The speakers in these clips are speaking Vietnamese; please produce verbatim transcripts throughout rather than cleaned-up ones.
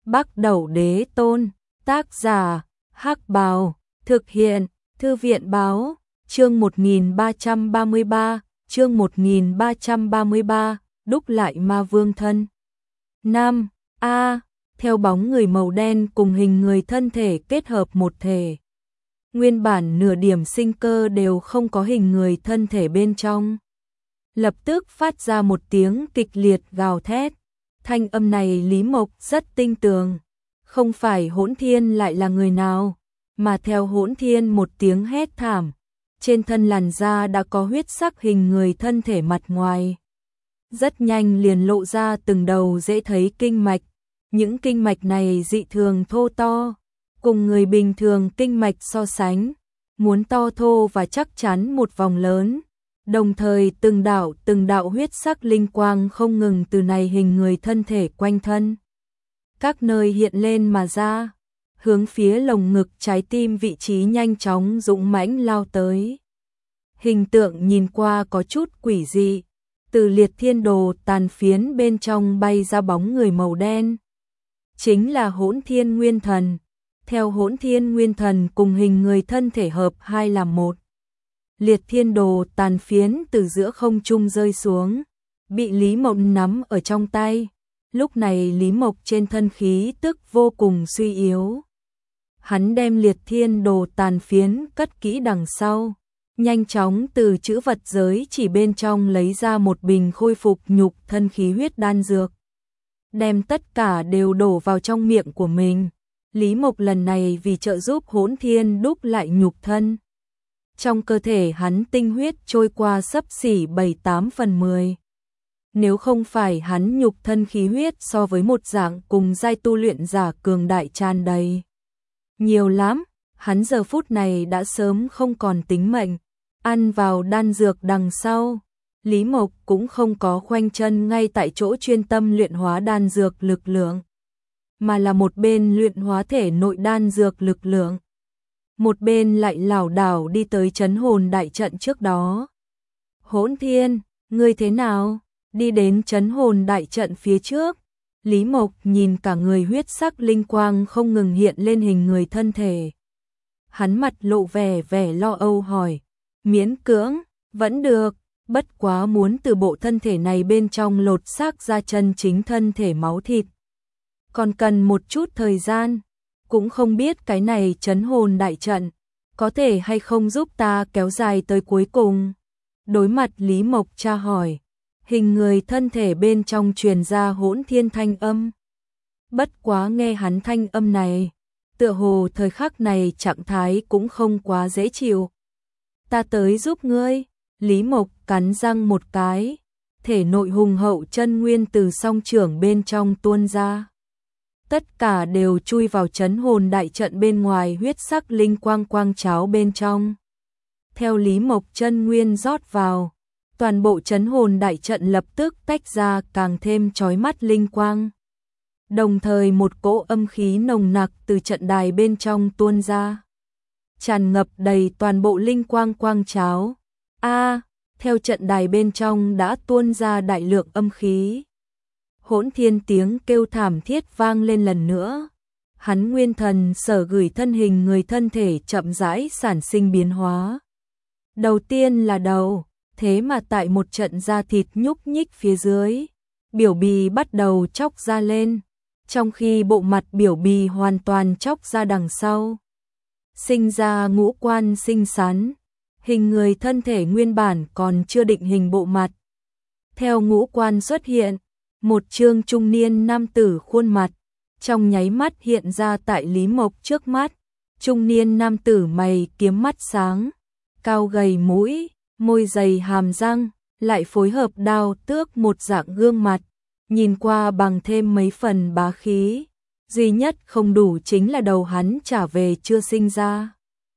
Bắc Đẩu Đế Tôn, tác giả, Hắc Bào, thực hiện, Thư viện báo, chương một nghìn ba trăm ba mươi ba, chương một nghìn ba trăm ba mươi ba, đúc lại ma vương thân. Nam, A, theo bóng người màu đen cùng hình người thân thể kết hợp một thể. Nguyên bản nửa điểm sinh cơ đều không có hình người thân thể bên trong. Lập tức phát ra một tiếng kịch liệt gào thét. Thanh âm này Lý Mộc rất tinh tường. Không phải Hỗn Thiên lại là người nào, mà theo Hỗn Thiên một tiếng hét thảm. Trên thân làn da đã có huyết sắc hình người thân thể mặt ngoài. Rất nhanh liền lộ ra từng đầu dễ thấy kinh mạch. Những kinh mạch này dị thường thô to. Cùng người bình thường kinh mạch so sánh, muốn to thô và chắc chắn một vòng lớn. Đồng thời từng đạo từng đạo huyết sắc linh quang không ngừng từ này hình người thân thể quanh thân. Các nơi hiện lên mà ra, hướng phía lồng ngực trái tim vị trí nhanh chóng dũng mãnh lao tới. Hình tượng nhìn qua có chút quỷ dị, từ liệt thiên đồ tàn phiến bên trong bay ra bóng người màu đen. Chính là Hỗn Thiên Nguyên Thần. Theo Hỗn Thiên Nguyên Thần cùng hình người thân thể hợp hai làm một. Liệt thiên đồ tàn phiến từ giữa không trung rơi xuống, bị Lý Mộc nắm ở trong tay. Lúc này Lý Mộc trên thân khí tức vô cùng suy yếu. Hắn đem liệt thiên đồ tàn phiến cất kỹ đằng sau, nhanh chóng từ chữ vật giới chỉ bên trong lấy ra một bình khôi phục nhục thân khí huyết đan dược. Đem tất cả đều đổ vào trong miệng của mình. Lý Mộc lần này vì trợ giúp Hỗn Thiên đúc lại nhục thân. Trong cơ thể hắn tinh huyết trôi qua xấp xỉ bảy tám phần mười. Nếu không phải hắn nhục thân khí huyết so với một dạng cùng giai tu luyện giả cường đại tràn đầy nhiều lắm, hắn giờ phút này đã sớm không còn tính mệnh. Ăn vào đan dược đằng sau, Lý Mộc cũng không có khoanh chân ngay tại chỗ chuyên tâm luyện hóa đan dược lực lượng, mà là một bên luyện hóa thể nội đan dược lực lượng, một bên lại lảo đảo đi tới trấn hồn đại trận trước đó. Hỗn Thiên, ngươi thế nào? Đi đến trấn hồn đại trận phía trước, Lý Mộc nhìn cả người huyết sắc linh quang không ngừng hiện lên hình người thân thể. Hắn mặt lộ vẻ vẻ lo âu hỏi, miễn cưỡng, vẫn được, bất quá muốn từ bộ thân thể này bên trong lột xác ra chân chính thân thể máu thịt. Còn cần một chút thời gian, cũng không biết cái này trấn hồn đại trận, có thể hay không giúp ta kéo dài tới cuối cùng. Đối mặt Lý Mộc tra hỏi, hình người thân thể bên trong truyền ra Hỗn Thiên thanh âm. Bất quá nghe hắn thanh âm này, tựa hồ thời khắc này trạng thái cũng không quá dễ chịu. Ta tới giúp ngươi. Lý Mộc cắn răng một cái, thể nội hùng hậu chân nguyên từ song trưởng bên trong tuôn ra. Tất cả đều chui vào trấn hồn đại trận bên ngoài huyết sắc linh quang quang cháo bên trong. Theo Lý Mộc chân nguyên rót vào, toàn bộ trấn hồn đại trận lập tức tách ra càng thêm chói mắt linh quang. Đồng thời một cỗ âm khí nồng nặc từ trận đài bên trong tuôn ra, tràn ngập đầy toàn bộ linh quang quang cháo. A, à, theo trận đài bên trong đã tuôn ra đại lượng âm khí. Hỗn Thiên tiếng kêu thảm thiết vang lên lần nữa. Hắn nguyên thần sở gửi thân hình người thân thể chậm rãi sản sinh biến hóa. Đầu tiên là đầu, thế mà tại một trận da thịt nhúc nhích phía dưới, biểu bì bắt đầu chóc ra lên, trong khi bộ mặt biểu bì hoàn toàn chóc ra đằng sau. Sinh ra ngũ quan xinh xắn, hình người thân thể nguyên bản còn chưa định hình bộ mặt. Theo ngũ quan xuất hiện, một trương trung niên nam tử khuôn mặt, trong nháy mắt hiện ra tại Lý Mộc trước mắt. Trung niên nam tử mày kiếm mắt sáng, cao gầy mũi, môi dày hàm răng, lại phối hợp đao tước một dạng gương mặt, nhìn qua bằng thêm mấy phần bá khí. Duy nhất không đủ chính là đầu hắn trả về chưa sinh ra,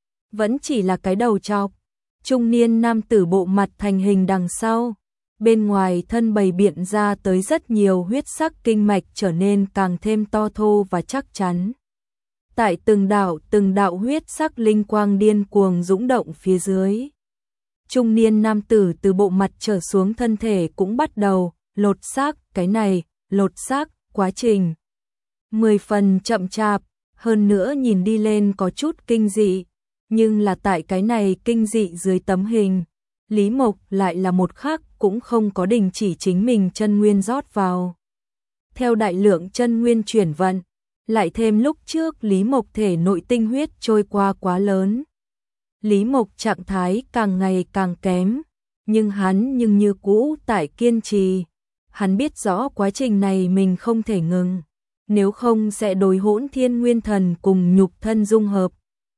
vẫn chỉ là cái đầu trọc. Trung niên nam tử bộ mặt thành hình đằng sau, bên ngoài thân bày biện ra tới rất nhiều huyết sắc kinh mạch trở nên càng thêm to thô và chắc chắn. Tại từng đạo từng đạo huyết sắc linh quang điên cuồng dũng động phía dưới, trung niên nam tử từ bộ mặt trở xuống thân thể cũng bắt đầu lột xác. Cái này lột xác quá trình mười phần chậm chạp, hơn nữa nhìn đi lên có chút kinh dị, nhưng là tại cái này kinh dị dưới tấm hình, Lý Mộc lại là một khắc cũng không có đình chỉ chính mình chân nguyên rót vào. Theo đại lượng chân nguyên chuyển vận, lại thêm lúc trước Lý Mộc thể nội tinh huyết trôi qua quá lớn. Lý Mộc trạng thái càng ngày càng kém, nhưng hắn nhưng như cũ tại kiên trì. Hắn biết rõ quá trình này mình không thể ngừng, nếu không sẽ đối Hỗn Thiên Nguyên Thần cùng nhục thân dung hợp,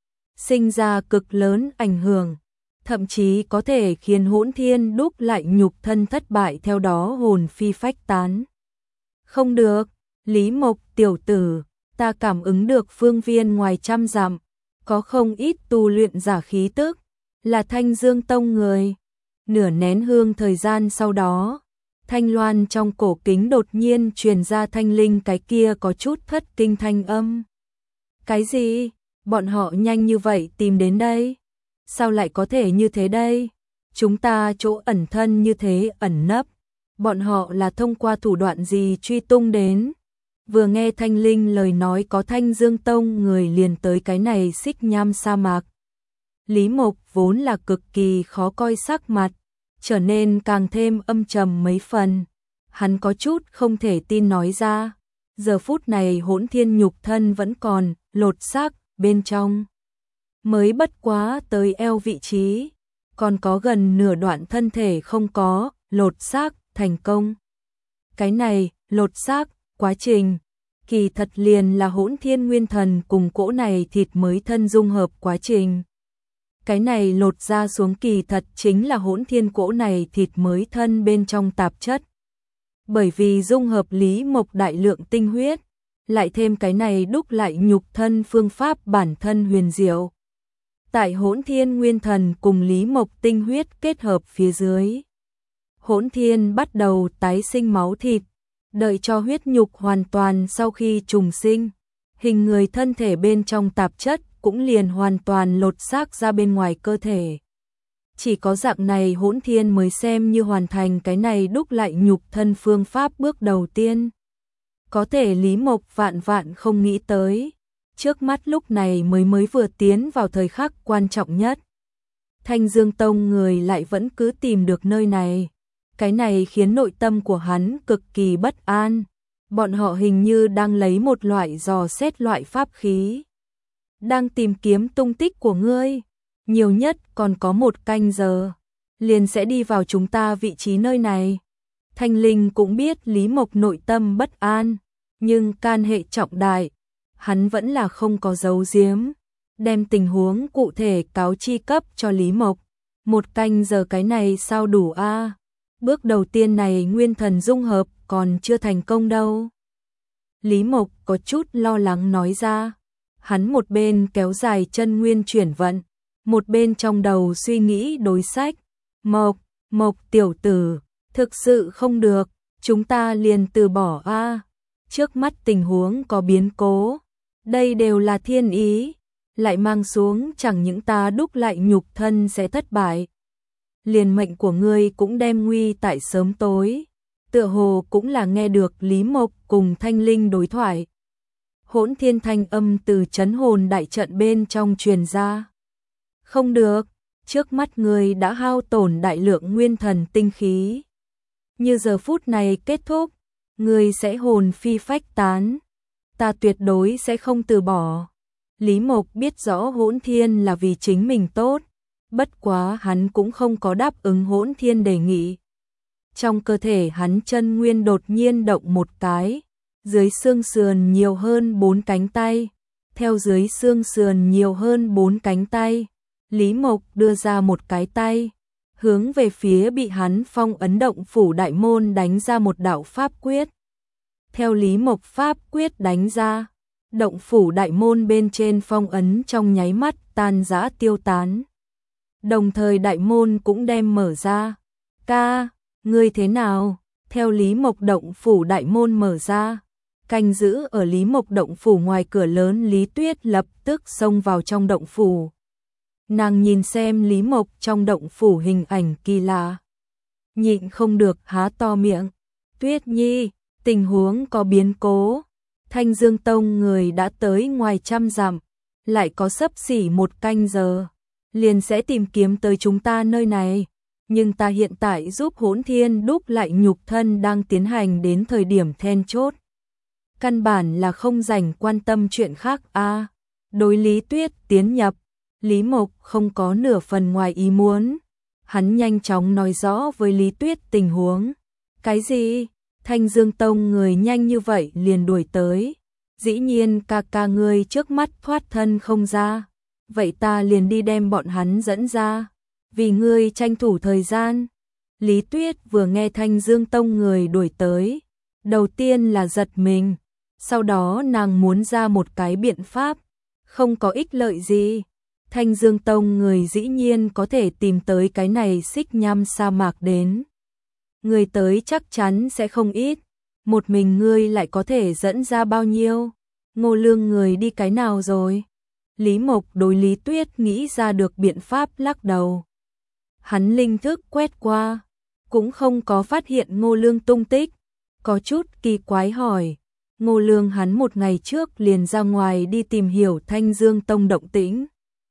sinh ra cực lớn ảnh hưởng, thậm chí có thể khiến Hỗn Thiên đúc lại nhục thân thất bại, theo đó hồn phi phách tán. Không được, Lý Mộc tiểu tử, ta cảm ứng được phương viên ngoài trăm dặm, có không ít tu luyện giả khí tức, là Thanh Dương Tông người. Nửa nén hương thời gian sau đó, thanh loan trong cổ kính đột nhiên truyền ra thanh linh cái kia có chút thất kinh thanh âm. Cái gì? Bọn họ nhanh như vậy tìm đến đây? Sao lại có thể như thế đây? Chúng ta chỗ ẩn thân như thế ẩn nấp, bọn họ là thông qua thủ đoạn gì truy tung đến? Vừa nghe thanh linh lời nói có Thanh Dương Tông người liền tới cái này Xích Nham sa mạc. Lý Mộc vốn là cực kỳ khó coi sắc mặt, trở nên càng thêm âm trầm mấy phần. Hắn có chút không thể tin nói ra, giờ phút này Hỗn Thiên nhục thân vẫn còn lột xác bên trong, mới bất quá tới eo vị trí, còn có gần nửa đoạn thân thể không có lột xác thành công. Cái này lột xác quá trình kỳ thật liền là Hỗn Thiên Nguyên Thần cùng cỗ này thịt mới thân dung hợp quá trình. Cái này lột ra xuống kỳ thật chính là Hỗn Thiên cỗ này thịt mới thân bên trong tạp chất. Bởi vì dung hợp Lý Mộc đại lượng tinh huyết, lại thêm cái này đúc lại nhục thân phương pháp bản thân huyền diệu. Tại Hỗn Thiên Nguyên Thần cùng Lý Mộc tinh huyết kết hợp phía dưới, Hỗn Thiên bắt đầu tái sinh máu thịt, đợi cho huyết nhục hoàn toàn sau khi trùng sinh, hình người thân thể bên trong tạp chất cũng liền hoàn toàn lột xác ra bên ngoài cơ thể. Chỉ có dạng này Hỗn Thiên mới xem như hoàn thành cái này đúc lại nhục thân phương pháp bước đầu tiên. Có thể Lý Mộc vạn vạn không nghĩ tới, trước mắt lúc này mới mới vừa tiến vào thời khắc quan trọng nhất. Thanh Dương Tông người lại vẫn cứ tìm được nơi này. Cái này khiến nội tâm của hắn cực kỳ bất an. Bọn họ hình như đang lấy một loại dò xét loại pháp khí, đang tìm kiếm tung tích của ngươi. Nhiều nhất còn có một canh giờ, liền sẽ đi vào chúng ta vị trí nơi này. Thanh Linh cũng biết Lý Mộc nội tâm bất an, nhưng can hệ trọng đại, hắn vẫn là không có giấu giếm, đem tình huống cụ thể cáo chi cấp cho Lý Mộc. Một canh giờ cái này sao đủ a? À? Bước đầu tiên này nguyên thần dung hợp còn chưa thành công đâu. Lý Mộc có chút lo lắng nói ra. Hắn một bên kéo dài chân nguyên chuyển vận, một bên trong đầu suy nghĩ đối sách. Mộc, Mộc tiểu tử, thực sự không được, chúng ta liền từ bỏ a. À. Trước mắt tình huống có biến cố, đây đều là thiên ý, lại mang xuống chẳng những ta đúc lại nhục thân sẽ thất bại, liền mệnh của ngươi cũng đem nguy tại sớm tối. Tựa hồ cũng là nghe được Lý Mộc cùng Thanh Linh đối thoại. Hỗn Thiên thanh âm từ trấn hồn đại trận bên trong truyền ra. Không được, trước mắt ngươi đã hao tổn đại lượng nguyên thần tinh khí. Như giờ phút này kết thúc, ngươi sẽ hồn phi phách tán. Ta tuyệt đối sẽ không từ bỏ. Lý Mộc biết rõ Hỗn Thiên là vì chính mình tốt, bất quá hắn cũng không có đáp ứng Hỗn Thiên đề nghị. Trong cơ thể hắn chân nguyên đột nhiên động một cái, dưới xương sườn nhiều hơn bốn cánh tay. Theo dưới xương sườn nhiều hơn bốn cánh tay, Lý Mộc đưa ra một cái tay, hướng về phía bị hắn phong ấn động phủ đại môn đánh ra một đạo pháp quyết. Theo Lý Mộc pháp quyết đánh ra, động phủ đại môn bên trên phong ấn trong nháy mắt tan rã tiêu tán. Đồng thời đại môn cũng đem mở ra. Ca, ngươi thế nào? Theo Lý Mộc động phủ đại môn mở ra, canh giữ ở Lý Mộc động phủ ngoài cửa lớn Lý Tuyết lập tức xông vào trong động phủ. Nàng nhìn xem Lý Mộc trong động phủ hình ảnh kỳ lạ, nhịn không được há to miệng. Tuyết Nhi, tình huống có biến cố. Thanh Dương Tông người đã tới ngoài trăm dặm, lại có xấp xỉ một canh giờ, liền sẽ tìm kiếm tới chúng ta nơi này. Nhưng ta hiện tại giúp Hỗn Thiên đúc lại nhục thân đang tiến hành đến thời điểm then chốt. Căn bản là không rảnh quan tâm chuyện khác a. À, đối Lý Tuyết tiến nhập, Lý Mộc không có nửa phần ngoài ý muốn. Hắn nhanh chóng nói rõ với Lý Tuyết tình huống. Cái gì? Thanh Dương Tông người nhanh như vậy liền đuổi tới. Dĩ nhiên ca ca ngươi trước mắt thoát thân không ra. Vậy ta liền đi đem bọn hắn dẫn ra. Vì ngươi tranh thủ thời gian. Lý Tuyết vừa nghe Thanh Dương Tông người đuổi tới. Đầu tiên là giật mình. Sau đó nàng muốn ra một cái biện pháp. Không có ích lợi gì. Thanh Dương Tông người dĩ nhiên có thể tìm tới cái này xích nham sa mạc đến. Người tới chắc chắn sẽ không ít. Một mình ngươi lại có thể dẫn ra bao nhiêu? Ngô Lương người đi cái nào rồi? Lý Mộc đối Lý Tuyết nghĩ ra được biện pháp lắc đầu. Hắn linh thức quét qua, cũng không có phát hiện Ngô Lương tung tích. Có chút kỳ quái hỏi. Ngô Lương hắn một ngày trước liền ra ngoài đi tìm hiểu Thanh Dương Tông động tĩnh.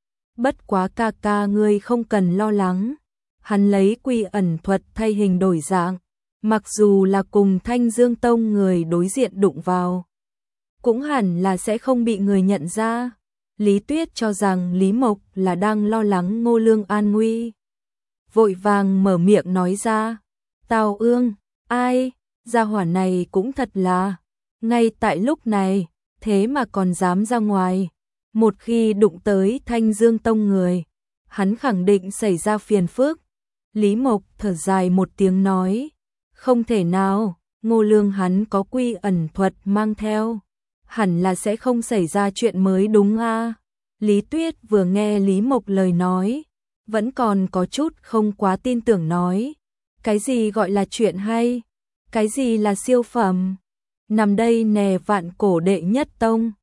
Bất quá ca ca ngươi không cần lo lắng. Hắn lấy quy ẩn thuật thay hình đổi dạng. Mặc dù là cùng Thanh Dương Tông người đối diện đụng vào, cũng hẳn là sẽ không bị người nhận ra. Lý Tuyết cho rằng Lý Mộc là đang lo lắng Ngô Lương an nguy. Vội vàng mở miệng nói ra. Tào Ương, ai, gia hỏa này cũng thật là. Ngay tại lúc này, thế mà còn dám ra ngoài. Một khi đụng tới Thanh Dương Tông người, hắn khẳng định xảy ra phiền phức. Lý Mộc thở dài một tiếng nói. Không thể nào, Ngô Lương hắn có quy ẩn thuật mang theo. Hẳn là sẽ không xảy ra chuyện mới đúng a. À? Lý Tuyết vừa nghe Lý Mộc lời nói, vẫn còn có chút không quá tin tưởng nói. Cái gì gọi là chuyện hay? Cái gì là siêu phẩm? Nằm đây nè vạn cổ đệ nhất tông.